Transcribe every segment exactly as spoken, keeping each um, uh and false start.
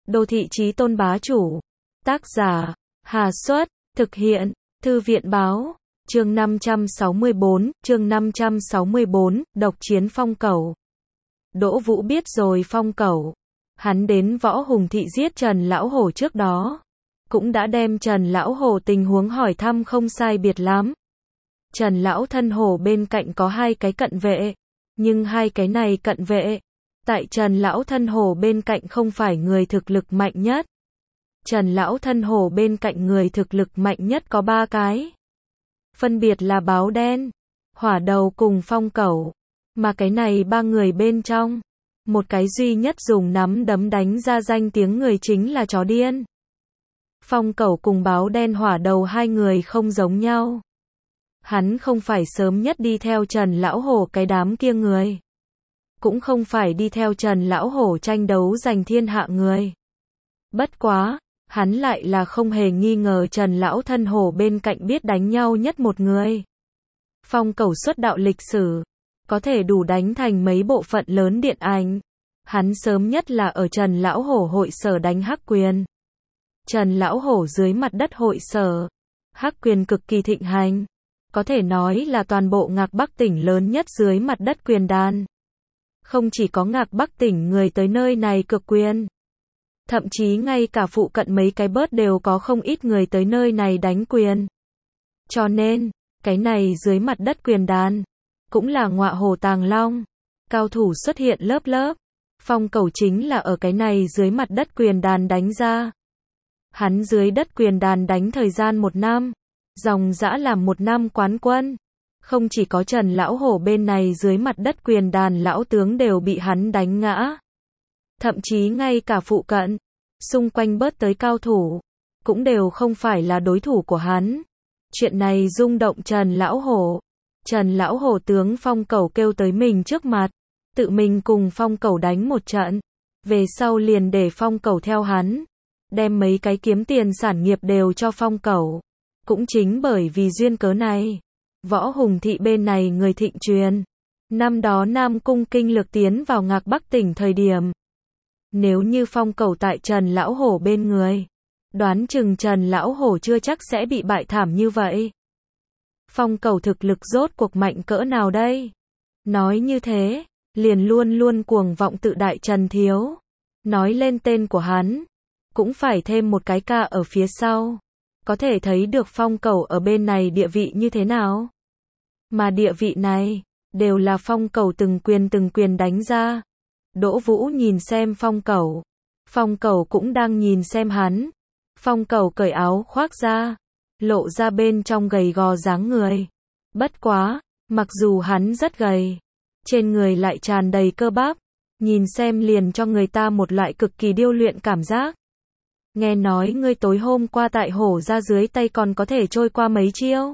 Đô thị chí tôn bá chủ. Tác giả, Hà Xuất, thực hiện, Thư viện báo, chương năm trăm sáu mươi bốn, chương năm trăm sáu mươi bốn, độc chiến Phong Cẩu. Đỗ Vũ biết rồi Phong Cẩu. Hắn đến Võ Hùng Thị giết Trần Lão Hổ trước đó. Cũng đã đem Trần Lão Hổ tình huống hỏi thăm không sai biệt lắm. Trần Lão thân hổ bên cạnh có hai cái cận vệ. Nhưng hai cái này cận vệ. Tại Trần Lão thân hổ bên cạnh không phải người thực lực mạnh nhất. Trần Lão thân hổ bên cạnh người thực lực mạnh nhất có ba cái. Phân biệt là Báo Đen, Hỏa Đầu cùng Phong Cẩu. Mà cái này ba người bên trong, một cái duy nhất dùng nắm đấm đánh ra danh tiếng người chính là chó điên. Phong Cẩu cùng Báo Đen Hỏa Đầu hai người không giống nhau. Hắn không phải sớm nhất đi theo Trần Lão Hổ cái đám kia người. Cũng không phải đi theo Trần Lão Hổ tranh đấu giành thiên hạ người. Bất quá, hắn lại là không hề nghi ngờ Trần Lão thân hổ bên cạnh biết đánh nhau nhất một người. Phong Cẩu xuất đạo lịch sử, có thể đủ đánh thành mấy bộ phận lớn điện ảnh. Hắn sớm nhất là ở Trần Lão Hổ hội sở đánh hắc quyền. Trần Lão Hổ dưới mặt đất hội sở, hắc quyền cực kỳ thịnh hành. Có thể nói là toàn bộ Ngạc Bắc tỉnh lớn nhất dưới mặt đất quyền đàn. Không chỉ có Ngạc Bắc tỉnh người tới nơi này cực quyền. Thậm chí ngay cả phụ cận mấy cái bớt đều có không ít người tới nơi này đánh quyền. Cho nên, cái này dưới mặt đất quyền đàn, cũng là ngọa hổ tàng long. Cao thủ xuất hiện lớp lớp. Phong Cẩu chính là ở cái này dưới mặt đất quyền đàn đánh ra. Hắn dưới đất quyền đàn đánh thời gian một năm. Dòng dã làm một năm quán quân. Không chỉ có Trần Lão Hổ bên này dưới mặt đất quyền đàn lão tướng đều bị hắn đánh ngã. Thậm chí ngay cả phụ cận, xung quanh bớt tới cao thủ, cũng đều không phải là đối thủ của hắn. Chuyện này rung động Trần Lão Hổ. Trần Lão Hổ tướng Phong Cẩu kêu tới mình trước mặt, tự mình cùng Phong Cẩu đánh một trận. Về sau liền để Phong Cẩu theo hắn, đem mấy cái kiếm tiền sản nghiệp đều cho Phong Cẩu. Cũng chính bởi vì duyên cớ này, Võ Hùng Thị bên này người thịnh truyền. Năm đó Nam Cung kinh lực tiến vào Ngạc Bắc tỉnh thời điểm. Nếu như Phong Cẩu tại Trần Lão Hổ bên người, đoán chừng Trần Lão Hổ chưa chắc sẽ bị bại thảm như vậy. Phong Cẩu thực lực rốt cuộc mạnh cỡ nào đây? Nói như thế, liền luôn luôn cuồng vọng tự đại Trần Thiếu. Nói lên tên của hắn, cũng phải thêm một cái ca ở phía sau. Có thể thấy được Phong Cẩu ở bên này địa vị như thế nào. Mà địa vị này, đều là Phong Cẩu từng quyền từng quyền đánh ra. Đỗ Vũ nhìn xem Phong Cẩu. Phong Cẩu cũng đang nhìn xem hắn. Phong Cẩu cởi áo khoác ra, lộ ra bên trong gầy gò dáng người. Bất quá, mặc dù hắn rất gầy, trên người lại tràn đầy cơ bắp, nhìn xem liền cho người ta một loại cực kỳ điêu luyện cảm giác. Nghe nói ngươi tối hôm qua tại hổ ra dưới tay còn có thể trôi qua mấy chiêu.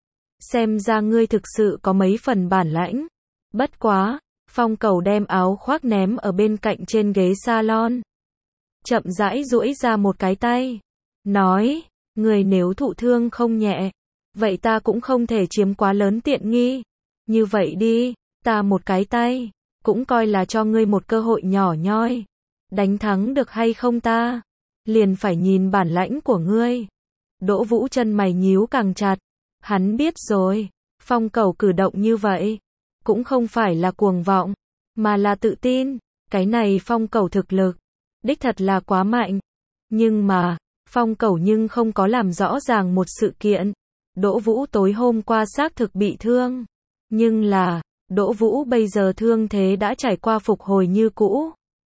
Xem ra ngươi thực sự có mấy phần bản lãnh. Bất quá, Phong Cẩu đem áo khoác ném ở bên cạnh trên ghế salon. Chậm rãi duỗi ra một cái tay. Nói, người nếu thụ thương không nhẹ, vậy ta cũng không thể chiếm quá lớn tiện nghi. Như vậy đi, ta một cái tay, cũng coi là cho ngươi một cơ hội nhỏ nhoi. Đánh thắng được hay không ta? Liền phải nhìn bản lãnh của ngươi. Đỗ Vũ chân mày nhíu càng chặt. Hắn biết rồi, Phong Cẩu cử động như vậy, cũng không phải là cuồng vọng, mà là tự tin. Cái này Phong Cẩu thực lực, đích thật là quá mạnh. Nhưng mà, Phong Cẩu nhưng không có làm rõ ràng một sự kiện. Đỗ Vũ tối hôm qua xác thực bị thương. Nhưng là, Đỗ Vũ bây giờ thương thế đã trải qua phục hồi như cũ.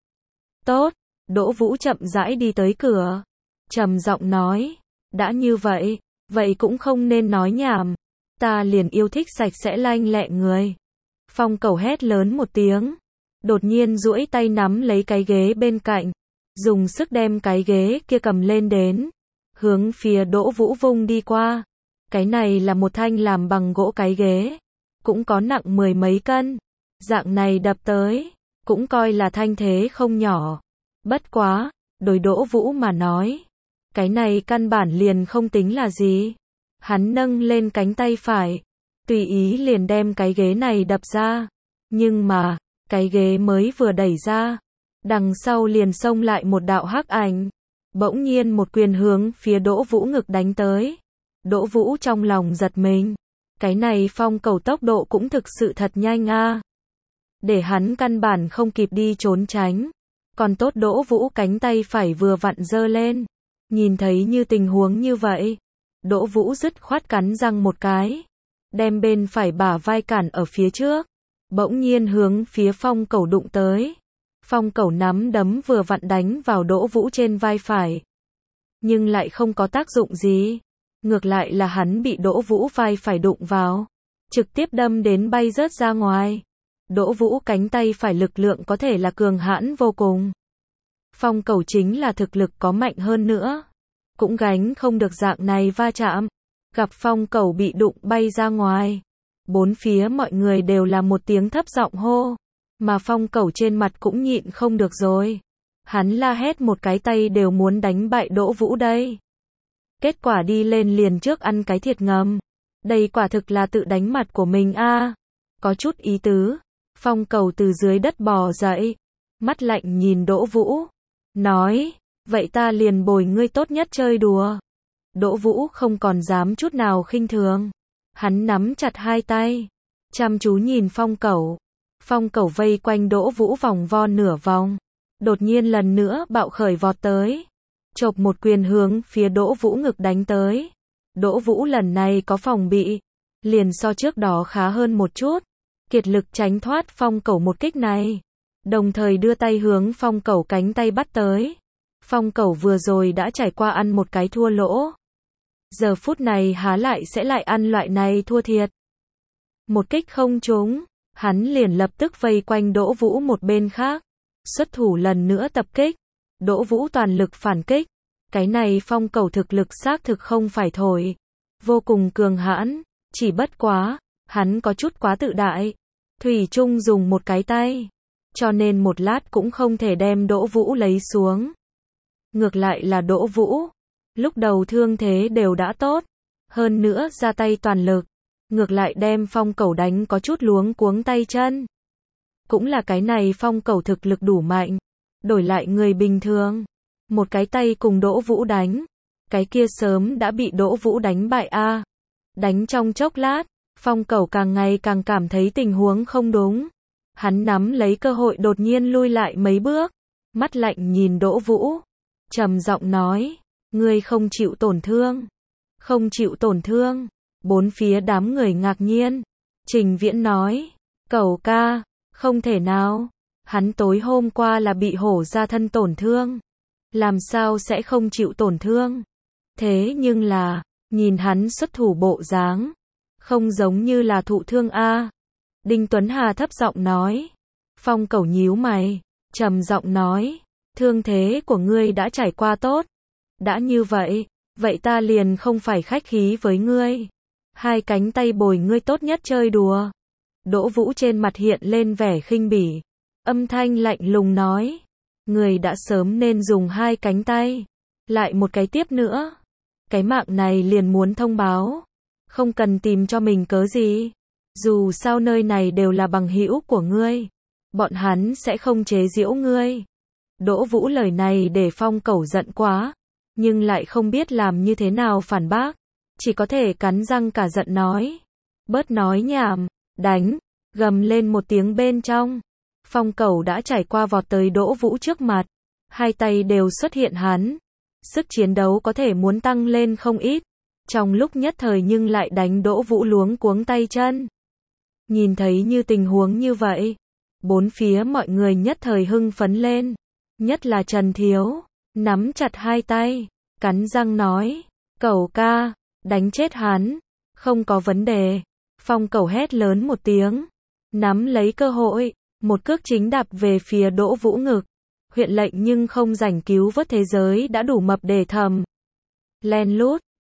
Tốt, Đỗ Vũ chậm rãi đi tới cửa. Trầm giọng nói, đã như vậy, vậy cũng không nên nói nhảm. Ta liền yêu thích sạch sẽ lanh lẹ người. Phong Cẩu hét lớn một tiếng. Đột nhiên duỗi tay nắm lấy cái ghế bên cạnh. Dùng sức đem cái ghế kia cầm lên đến. Hướng phía Đỗ Vũ vung đi qua. Cái này là một thanh làm bằng gỗ cái ghế. Cũng có nặng mười mấy cân. Dạng này đập tới, cũng coi là thanh thế không nhỏ. Bất quá, đối Đỗ Vũ mà nói, cái này căn bản liền không tính là gì. Hắn nâng lên cánh tay phải, tùy ý liền đem cái ghế này đập ra. Nhưng mà, cái ghế mới vừa đẩy ra, Đằng sau liền xông lại một đạo hắc ảnh. Bỗng nhiên một quyền hướng phía Đỗ Vũ ngực đánh tới. Đỗ Vũ trong lòng giật mình. Cái này Phong Cẩu tốc độ cũng thực sự thật nhanh a. Để hắn căn bản không kịp đi trốn tránh. Còn tốt Đỗ Vũ cánh tay phải vừa vặn giơ lên. Nhìn thấy như tình huống như vậy. Đỗ Vũ dứt khoát cắn răng một cái. Đem bên phải bả vai cản ở phía trước. Bỗng nhiên hướng phía Phong Cẩu đụng tới. Phong Cẩu nắm đấm vừa vặn đánh vào Đỗ Vũ trên vai phải. Nhưng lại không có tác dụng gì. Ngược lại là hắn bị Đỗ Vũ vai phải đụng vào. Trực tiếp đâm đến bay rớt ra ngoài. Đỗ Vũ cánh tay phải lực lượng có thể là cường hãn vô cùng. Phong Cẩu chính là thực lực có mạnh hơn nữa. Cũng gánh không được dạng này va chạm. Gặp Phong Cẩu bị đụng bay ra ngoài. Bốn phía mọi người đều là một tiếng thấp giọng hô. Mà Phong Cẩu trên mặt cũng nhịn không được rồi. Hắn la hét một cái tay đều muốn đánh bại Đỗ Vũ đây. Kết quả đi lên liền trước ăn cái thiệt ngầm. Đây quả thực là tự đánh mặt của mình a. À. Có chút ý tứ. Phong Cẩu từ dưới đất bò dậy. Mắt lạnh nhìn Đỗ Vũ. Nói, vậy ta liền bồi ngươi tốt nhất chơi đùa. Đỗ Vũ không còn dám chút nào khinh thường. Hắn nắm chặt hai tay. Chăm chú nhìn Phong Cẩu. Phong Cẩu vây quanh Đỗ Vũ vòng vo nửa vòng. Đột nhiên lần nữa bạo khởi vọt tới. Chộp một quyền hướng phía Đỗ Vũ ngực đánh tới. Đỗ Vũ lần này có phòng bị. Liền so trước đó khá hơn một chút. Kiệt lực tránh thoát Phong Cẩu một kích này. Đồng thời đưa tay hướng Phong Cẩu cánh tay bắt tới. Phong Cẩu vừa rồi đã trải qua ăn một cái thua lỗ. Giờ phút này há lại sẽ lại ăn loại này thua thiệt. Một kích không trúng. Hắn liền lập tức vây quanh Đỗ Vũ một bên khác. Xuất thủ lần nữa tập kích. Đỗ Vũ toàn lực phản kích. Cái này Phong Cẩu thực lực xác thực không phải thổi. Vô cùng cường hãn. Chỉ bất quá. Hắn có chút quá tự đại. Thủy chung dùng một cái tay. Cho nên một lát cũng không thể đem Đỗ Vũ lấy xuống. Ngược lại là Đỗ Vũ. Lúc đầu thương thế đều đã tốt. Hơn nữa ra tay toàn lực. Ngược lại đem Phong Cẩu đánh có chút luống cuống tay chân. Cũng là cái này Phong Cẩu thực lực đủ mạnh. Đổi lại người bình thường. Một cái tay cùng Đỗ Vũ đánh. Cái kia sớm đã bị Đỗ Vũ đánh bại a. À. Đánh trong chốc lát. Phong Cẩu càng ngày càng cảm thấy tình huống không đúng. Hắn nắm lấy cơ hội đột nhiên lui lại mấy bước. Mắt lạnh nhìn Đỗ Vũ. Trầm giọng nói. Ngươi không chịu tổn thương. Không chịu tổn thương. Bốn phía đám người ngạc nhiên. Trình Viễn nói. Cẩu ca. Không thể nào. Hắn tối hôm qua là bị hổ ra thân tổn thương. Làm sao sẽ không chịu tổn thương. Thế nhưng là. Nhìn hắn xuất thủ bộ dáng. Không giống như là thụ thương a. Đinh Tuấn Hà thấp giọng nói. Phong Cẩu nhíu mày. Trầm giọng nói. Thương thế của ngươi đã trải qua tốt. Đã như vậy. Vậy ta liền không phải khách khí với ngươi. Hai cánh tay bồi ngươi tốt nhất chơi đùa. Đỗ Vũ trên mặt hiện lên vẻ khinh bỉ. Âm thanh lạnh lùng nói. Người đã sớm nên dùng hai cánh tay. Lại một cái tiếp nữa. Cái mạng này liền muốn thông báo. Không cần tìm cho mình cớ gì. Dù sao nơi này đều là bằng hữu của ngươi. Bọn hắn sẽ không chế giễu ngươi. Đỗ Vũ lời này để Phong Cẩu giận quá. Nhưng lại không biết làm như thế nào phản bác. Chỉ có thể cắn răng cả giận nói. Bớt nói nhảm. Đánh. Gầm lên một tiếng bên trong. Phong Cẩu đã trải qua vọt tới Đỗ Vũ trước mặt. Hai tay đều xuất hiện hắn. Sức chiến đấu có thể muốn tăng lên không ít. Trong lúc nhất thời nhưng lại đánh Đỗ Vũ luống cuống tay chân. Nhìn thấy như tình huống như vậy. Bốn phía mọi người nhất thời hưng phấn lên. Nhất là Trần Thiếu. Nắm chặt hai tay. Cắn răng nói. Cẩu ca. Đánh chết hắn. Không có vấn đề. Phong Cẩu hét lớn một tiếng. Nắm lấy cơ hội. Một cước chính đạp về phía Đỗ Vũ ngực. Huyện lệnh nhưng không rảnh cứu vớt thế giới đã đủ mập để thầm. Len lút.